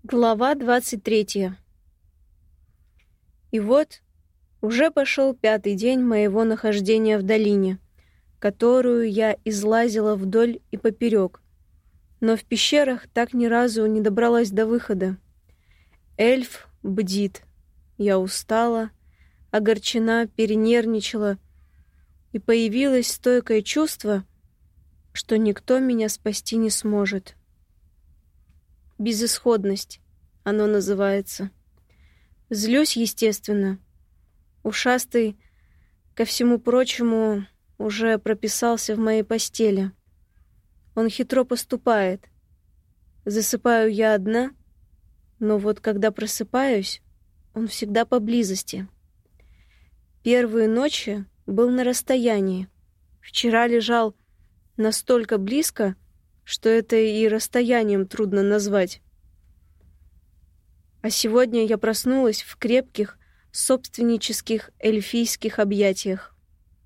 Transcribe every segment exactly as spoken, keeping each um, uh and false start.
Глава двадцать третья. И вот уже пошел пятый день моего нахождения в долине, которую я излазила вдоль и поперек, но в пещерах так ни разу не добралась до выхода. Эльф бдит. Я устала, огорчена, перенервничала, и появилось стойкое чувство, что никто меня спасти не сможет. Безысходность, оно называется. Злюсь, естественно. Ушастый, ко всему прочему, уже прописался в моей постели. Он хитро поступает. Засыпаю я одна, но вот когда просыпаюсь, он всегда поблизости. Первые ночи был на расстоянии. Вчера лежал настолько близко, что это и расстоянием трудно назвать. А сегодня я проснулась в крепких, собственнических эльфийских объятиях.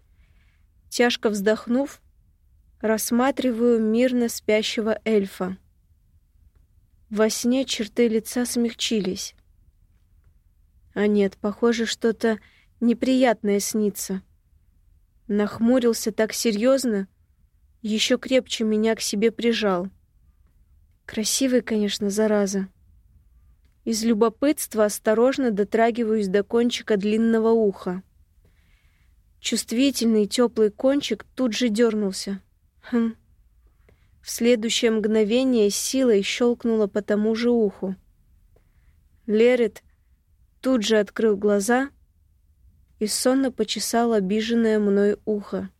Тяжко вздохнув, рассматриваю мирно спящего эльфа. Во сне черты лица смягчились. А нет, похоже, что-то неприятное снится. Нахмурился так серьезно, еще крепче меня к себе прижал. Красивый, конечно, зараза. Из любопытства осторожно дотрагиваюсь до кончика длинного уха. Чувствительный теплый кончик тут же дернулся. Хм. В следующее мгновение силой щелкнула по тому же уху. Лерет тут же открыл глаза и сонно почесал обиженное мной ухо.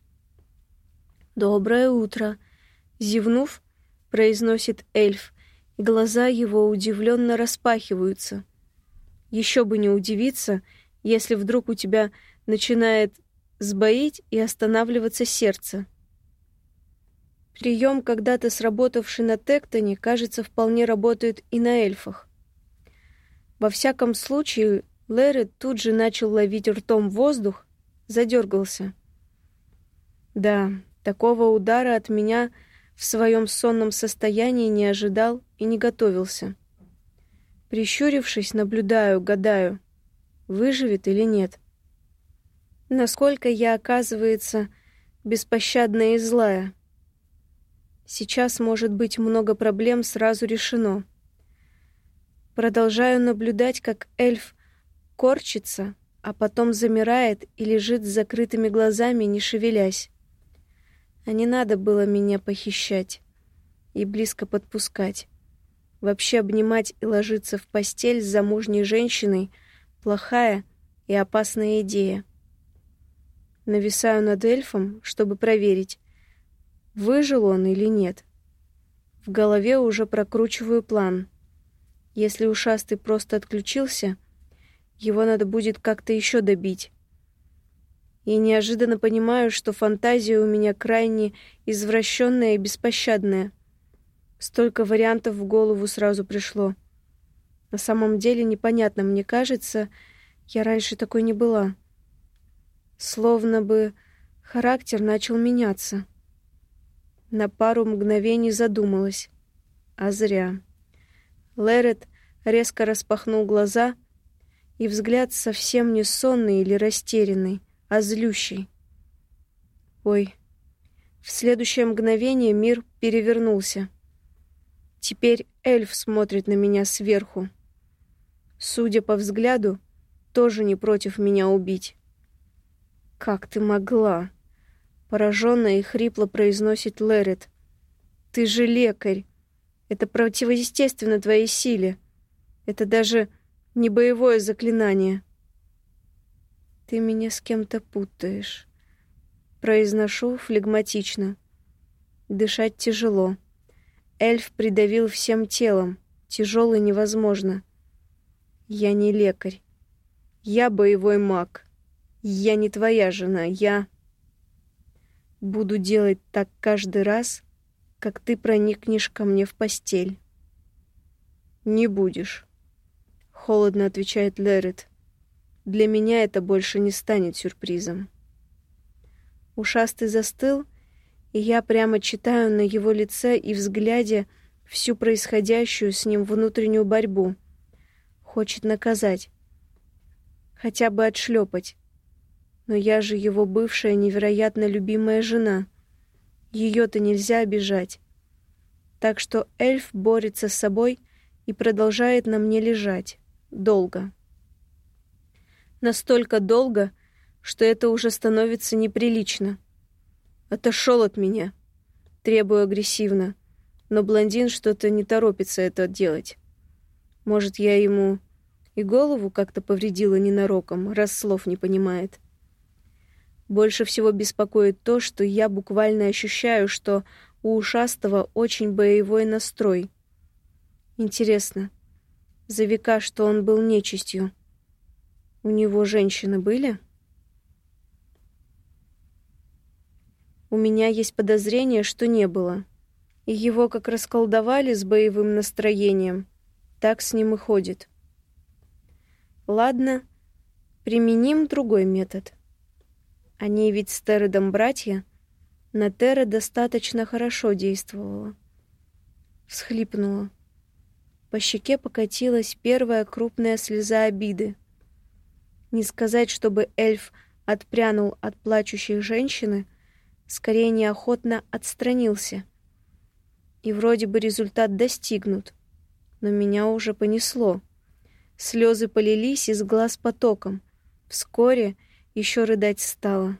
«Доброе утро!» — зевнув, произносит эльф, и глаза его удивленно распахиваются. Еще бы не удивиться, если вдруг у тебя начинает сбоить и останавливаться сердце. Прием, когда-то сработавший на Тектоне, кажется, вполне работает и на эльфах. Во всяком случае, Лерет тут же начал ловить ртом воздух, задергался. Да, такого удара от меня в своем сонном состоянии не ожидал и не готовился. Прищурившись, наблюдаю, гадаю, выживет или нет. Насколько я, оказывается, беспощадная и злая. Сейчас, может быть, много проблем сразу решено. Продолжаю наблюдать, как эльф корчится, а потом замирает и лежит с закрытыми глазами, не шевелясь. А не надо было меня похищать и близко подпускать. Вообще обнимать и ложиться в постель с замужней женщиной — плохая и опасная идея. Нависаю над эльфом, чтобы проверить, выжил он или нет. В голове уже прокручиваю план. Если ушастый просто отключился, его надо будет как-то еще добить. И неожиданно понимаю, что фантазия у меня крайне извращенная и беспощадная. Столько вариантов в голову сразу пришло. На самом деле непонятно, мне кажется, я раньше такой не была. Словно бы характер начал меняться. На пару мгновений задумалась. А зря. Лерет резко распахнул глаза, и взгляд совсем не сонный или растерянный, а злющий. Ой. В следующее мгновение мир перевернулся. Теперь эльф смотрит на меня сверху. Судя по взгляду, тоже не против меня убить. «Как ты могла?» — пораженно и хрипло произносит Лерет. «Ты же лекарь. Это противоестественно твоей силе. Это даже не боевое заклинание». «Ты меня с кем-то путаешь», — произношу флегматично. Дышать тяжело. Эльф придавил всем телом. Тяжело невозможно. Я не лекарь. Я боевой маг. Я не твоя жена. Я буду делать так каждый раз, как ты проникнешь ко мне в постель. Не будешь, холодно отвечает Лерет. Для меня это больше не станет сюрпризом. Ушастый застыл, и я прямо читаю на его лице и взгляде всю происходящую с ним внутреннюю борьбу. Хочет наказать. Хотя бы отшлепать. Но я же его бывшая невероятно любимая жена. Ее-то нельзя обижать. Так что эльф борется с собой и продолжает на мне лежать. Долго. Настолько долго, что это уже становится неприлично. Отошел от меня. Требую агрессивно. Но блондин что-то не торопится это делать. Может, я ему и голову как-то повредила ненароком, раз слов не понимает. Больше всего беспокоит то, что я буквально ощущаю, что у ушастого очень боевой настрой. Интересно, за века, что он был нечистью, у него женщины были? У меня есть подозрение, что не было. И его как расколдовали с боевым настроением, так с ним и ходит. Ладно, применим другой метод. Они ведь с Терредом братья. На Терра достаточно хорошо действовала. Всхлипнула. По щеке покатилась первая крупная слеза обиды. Не сказать, чтобы эльф отпрянул от плачущей женщины, скорее неохотно отстранился. И вроде бы результат достигнут. Но меня уже понесло. Слезы полились из глаз потоком. Вскоре еще рыдать стало.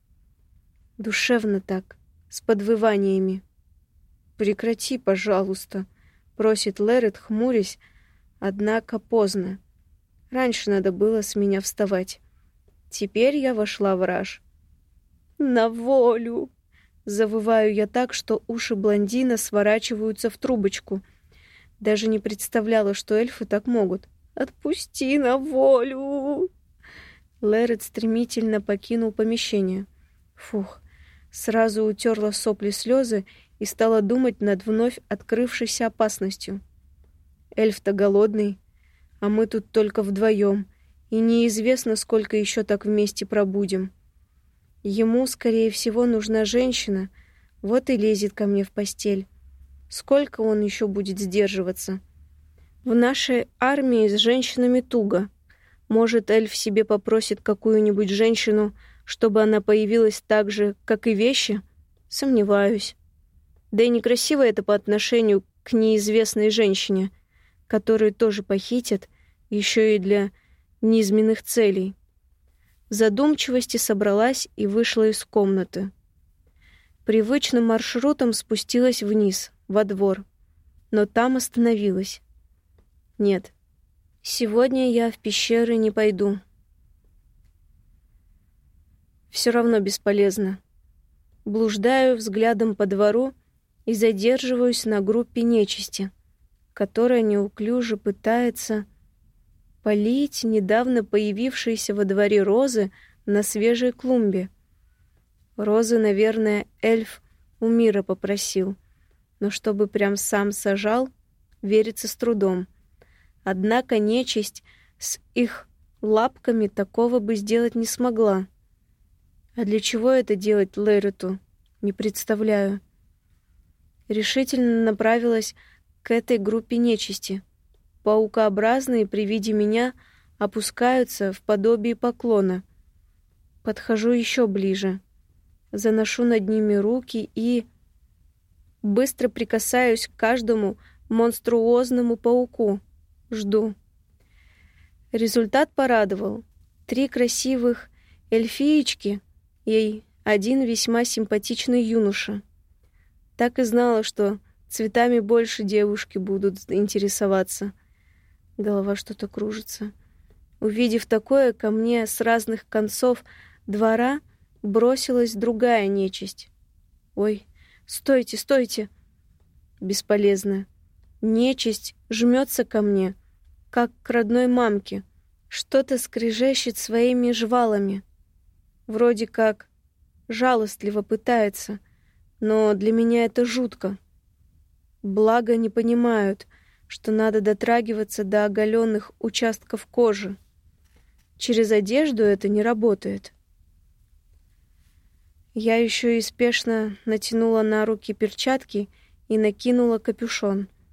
Душевно так, с подвываниями. «Прекрати, пожалуйста», — просит Лерет, хмурясь, однако поздно. Раньше надо было с меня вставать. Теперь я вошла в раж. «На волю!» — завываю я так, что уши блондина сворачиваются в трубочку. Даже не представляла, что эльфы так могут. «Отпусти на волю!» Лерет стремительно покинул помещение. Фух, сразу утерла сопли слезы и стала думать над вновь открывшейся опасностью. Эльф-то голодный, а мы тут только вдвоем, и неизвестно, сколько еще так вместе пробудем. Ему, скорее всего, нужна женщина, вот и лезет ко мне в постель. Сколько он еще будет сдерживаться? В нашей армии с женщинами туго. Может, эльф себе попросит какую-нибудь женщину, чтобы она появилась так же, как и вещи? Сомневаюсь. Да и некрасиво это по отношению к неизвестной женщине, которую тоже похитят, еще и для низменных целей. В задумчивости собралась и вышла из комнаты. Привычным маршрутом спустилась вниз, во двор, но там остановилась. Нет, сегодня я в пещеры не пойду. Все равно бесполезно. Блуждаю взглядом по двору и задерживаюсь на группе нечисти, которая неуклюже пытается полить недавно появившиеся во дворе розы на свежей клумбе. Розы, наверное, эльф у мира попросил, но чтобы прям сам сажал, верится с трудом. Однако нечисть с их лапками такого бы сделать не смогла. А для чего это делать Лерету? Не представляю. Решительно направилась к этой группе нечисти. Паукообразные при виде меня опускаются в подобие поклона. Подхожу еще ближе. Заношу над ними руки и быстро прикасаюсь к каждому монструозному пауку. Жду. Результат порадовал. Три красивых эльфиечки и один весьма симпатичный юноша. Так и знала, что цветами больше девушки будут интересоваться. Голова что-то кружится. Увидев такое, ко мне с разных концов двора бросилась другая нечисть. Ой, стойте, стойте! Бесполезно. Нечисть жмется ко мне, как к родной мамке. Что-то скрежещет своими жвалами. Вроде как жалостливо пытается, но для меня это жутко. Благо не понимают, что надо дотрагиваться до оголенных участков кожи. Через одежду это не работает. Я еще и спешно натянула на руки перчатки и накинула капюшон,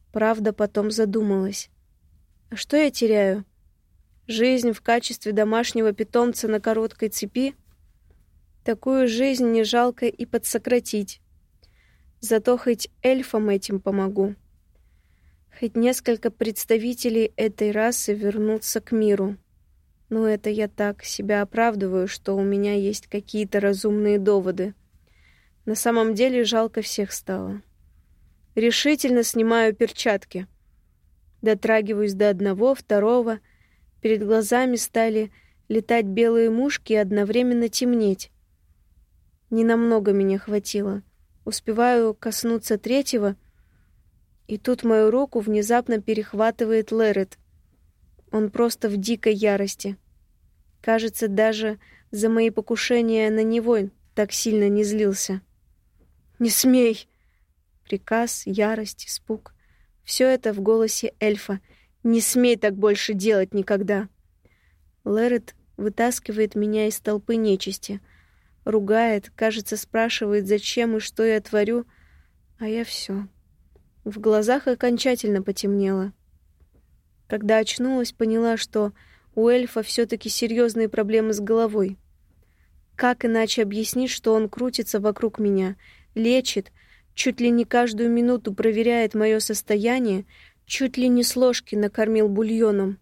Правда, потом задумалась. А что я теряю? Жизнь в качестве домашнего питомца на короткой цепи? Такую жизнь не жалко и подсократить. Зато хоть эльфам этим помогу. Хоть несколько представителей этой расы вернутся к миру. Но это я так себя оправдываю, что у меня есть какие-то разумные доводы. На самом деле жалко всех стало. Решительно снимаю перчатки. Дотрагиваюсь до одного, второго. Перед глазами стали летать белые мушки и одновременно темнеть. Ненамного меня хватило. Успеваю коснуться третьего, и тут мою руку внезапно перехватывает Лерет. Он просто в дикой ярости. Кажется, даже за мои покушения на него так сильно не злился. «Не смей!» Приказ, ярость, испуг. Все это в голосе эльфа. «Не смей так больше делать никогда!» Лерет вытаскивает меня из толпы нечисти. Ругает, кажется, спрашивает, зачем и что я творю, а я все. В глазах окончательно потемнело. Когда очнулась, поняла, что у эльфа все-таки серьезные проблемы с головой. Как иначе объяснить, что он крутится вокруг меня, лечит, чуть ли не каждую минуту проверяет мое состояние, чуть ли не с ложки накормил бульоном.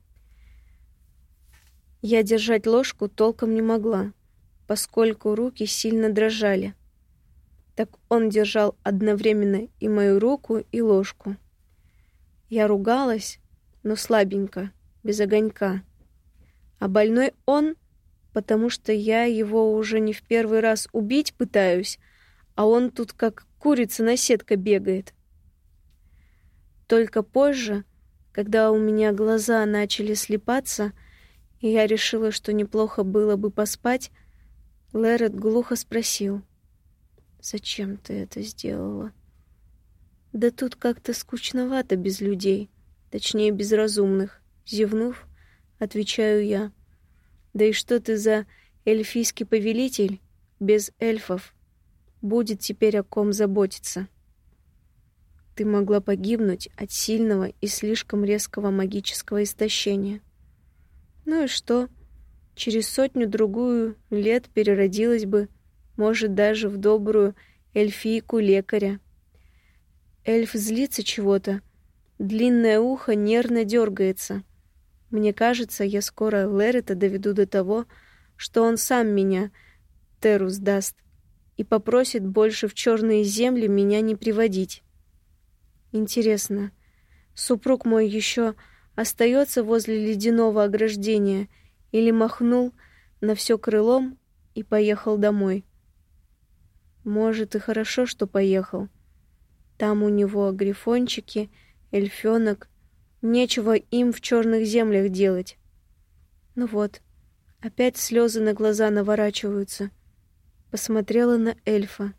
Я держать ложку толком не могла, поскольку руки сильно дрожали. Так он держал одновременно и мою руку, и ложку. Я ругалась, но слабенько, без огонька. А больной он, потому что я его уже не в первый раз убить пытаюсь, а он тут как курица на сетке бегает. Только позже, когда у меня глаза начали слипаться, и я решила, что неплохо было бы поспать, Лерет глухо спросил: «Зачем ты это сделала?» «Да тут как-то скучновато без людей, точнее, без разумных», — зевнув, отвечаю я. «Да и что ты за эльфийский повелитель без эльфов? Будет теперь о ком заботиться. Ты могла погибнуть от сильного и слишком резкого магического истощения. Ну и что? Через сотню-другую лет переродилась бы, может, даже в добрую эльфийку-лекаря. Эльф злится чего-то, длинное ухо нервно дергается. Мне кажется, я скоро Лерета доведу до того, что он сам меня Теру сдаст и попросит больше в черные земли меня не приводить. Интересно, супруг мой еще остается возле ледяного ограждения или махнул на все крылом и поехал домой? Может, и хорошо, что поехал. Там у него грифончики, эльфёнок. Нечего им в черных землях делать. Ну вот, опять слезы на глаза наворачиваются. Посмотрела на эльфа.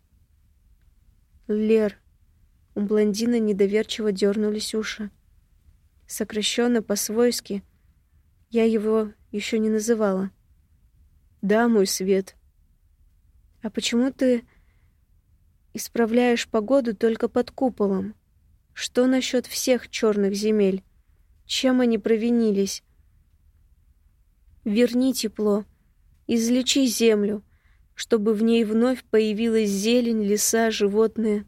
Лер. У блондина недоверчиво дернулись уши. Сокращенно по-свойски. Я его еще не называла. Да, мой свет. А почему ты исправляешь погоду только под куполом? Что насчет всех черных земель? Чем они провинились? Верни тепло, излечи землю, чтобы в ней вновь появилась зелень, леса, животные.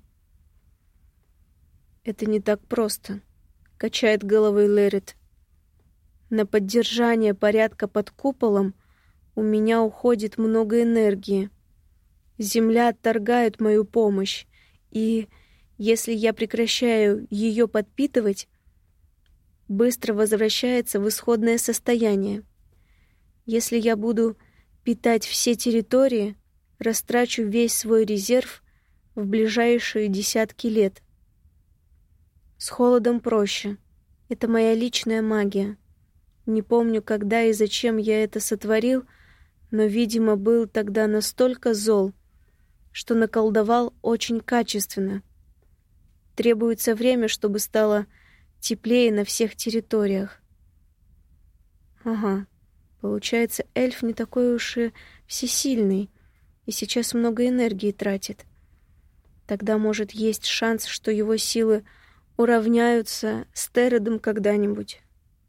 Это не так просто, качает головой Лерет. На поддержание порядка под куполом у меня уходит много энергии. Земля отторгает мою помощь, и если я прекращаю ее подпитывать, быстро возвращается в исходное состояние. Если я буду питать все территории, растрачу весь свой резерв в ближайшие десятки лет. С холодом проще. Это моя личная магия. Не помню, когда и зачем я это сотворил, но, видимо, был тогда настолько зол, что наколдовал очень качественно. Требуется время, чтобы стало теплее на всех территориях. Ага, получается, эльф не такой уж и всесильный, и сейчас много энергии тратит. Тогда, может, есть шанс, что его силы уравняются с Тередом когда-нибудь.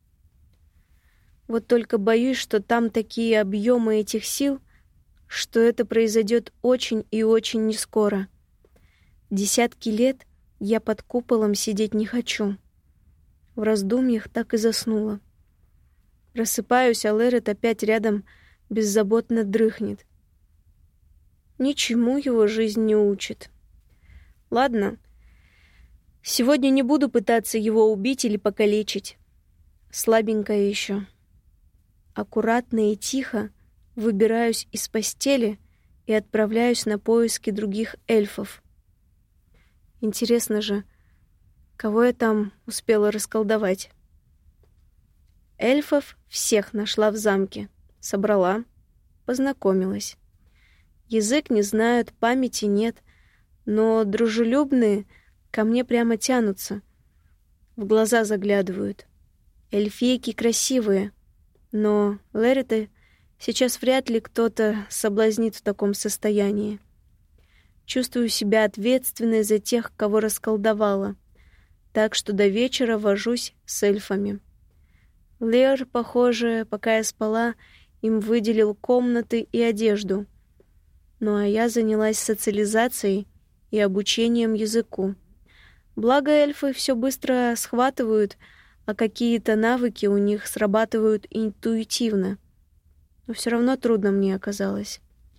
Вот только боюсь, что там такие объемы этих сил, что это произойдет очень и очень нескоро. Десятки лет я под куполом сидеть не хочу. В раздумьях так и заснула. Просыпаюсь, а Лерет опять рядом беззаботно дрыхнет. Ничему его жизнь не учит. Ладно, сегодня не буду пытаться его убить или покалечить. Слабенькая еще. Аккуратно и тихо выбираюсь из постели и отправляюсь на поиски других эльфов. Интересно же, кого я там успела расколдовать? Эльфов всех нашла в замке. Собрала, познакомилась. Язык не знают, памяти нет, но дружелюбные ко мне прямо тянутся. В глаза заглядывают. Эльфийки красивые, но Лерета сейчас вряд ли кто-то соблазнит в таком состоянии. Чувствую себя ответственной за тех, кого расколдовала, так что до вечера вожусь с эльфами. Лер, похоже, пока я спала, им выделил комнаты и одежду. Ну а я занялась социализацией и обучением языку. Благо эльфы все быстро схватывают, а какие-то навыки у них срабатывают интуитивно. Но все равно трудно мне оказалось.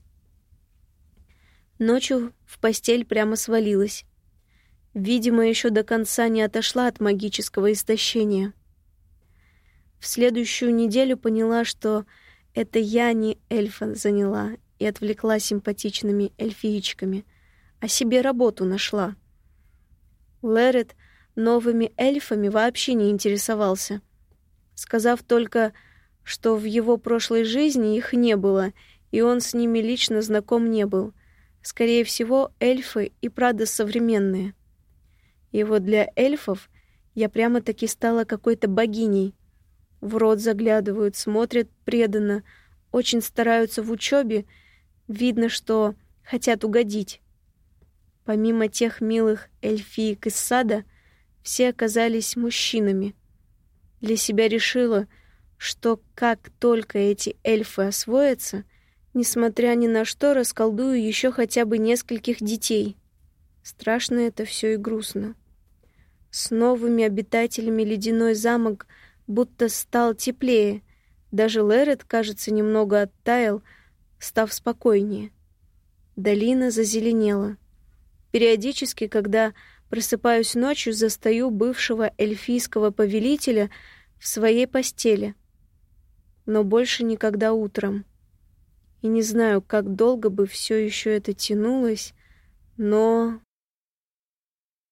Ночью в постель прямо свалилась. Видимо, еще до конца не отошла от магического истощения. В следующую неделю поняла, что это я не эльфа заняла и отвлекла симпатичными эльфиечками, а себе работу нашла. Лерет новыми эльфами вообще не интересовался, сказав только, что в его прошлой жизни их не было, и он с ними лично знаком не был. Скорее всего, эльфы и правда современные. И вот для эльфов я прямо-таки стала какой-то богиней. В рот заглядывают, смотрят преданно, очень стараются в учебе. Видно, что хотят угодить. Помимо тех милых эльфиек из сада, все оказались мужчинами. Для себя решила, что как только эти эльфы освоятся, несмотря ни на что, расколдую еще хотя бы нескольких детей. Страшно это все и грустно. С новыми обитателями ледяной замок будто стал теплее. Даже Лерет, кажется, немного оттаял, став спокойнее. Долина зазеленела. Периодически, когда просыпаюсь ночью, застаю бывшего эльфийского повелителя в своей постели. Но больше никогда утром. И не знаю, как долго бы все еще это тянулось, но...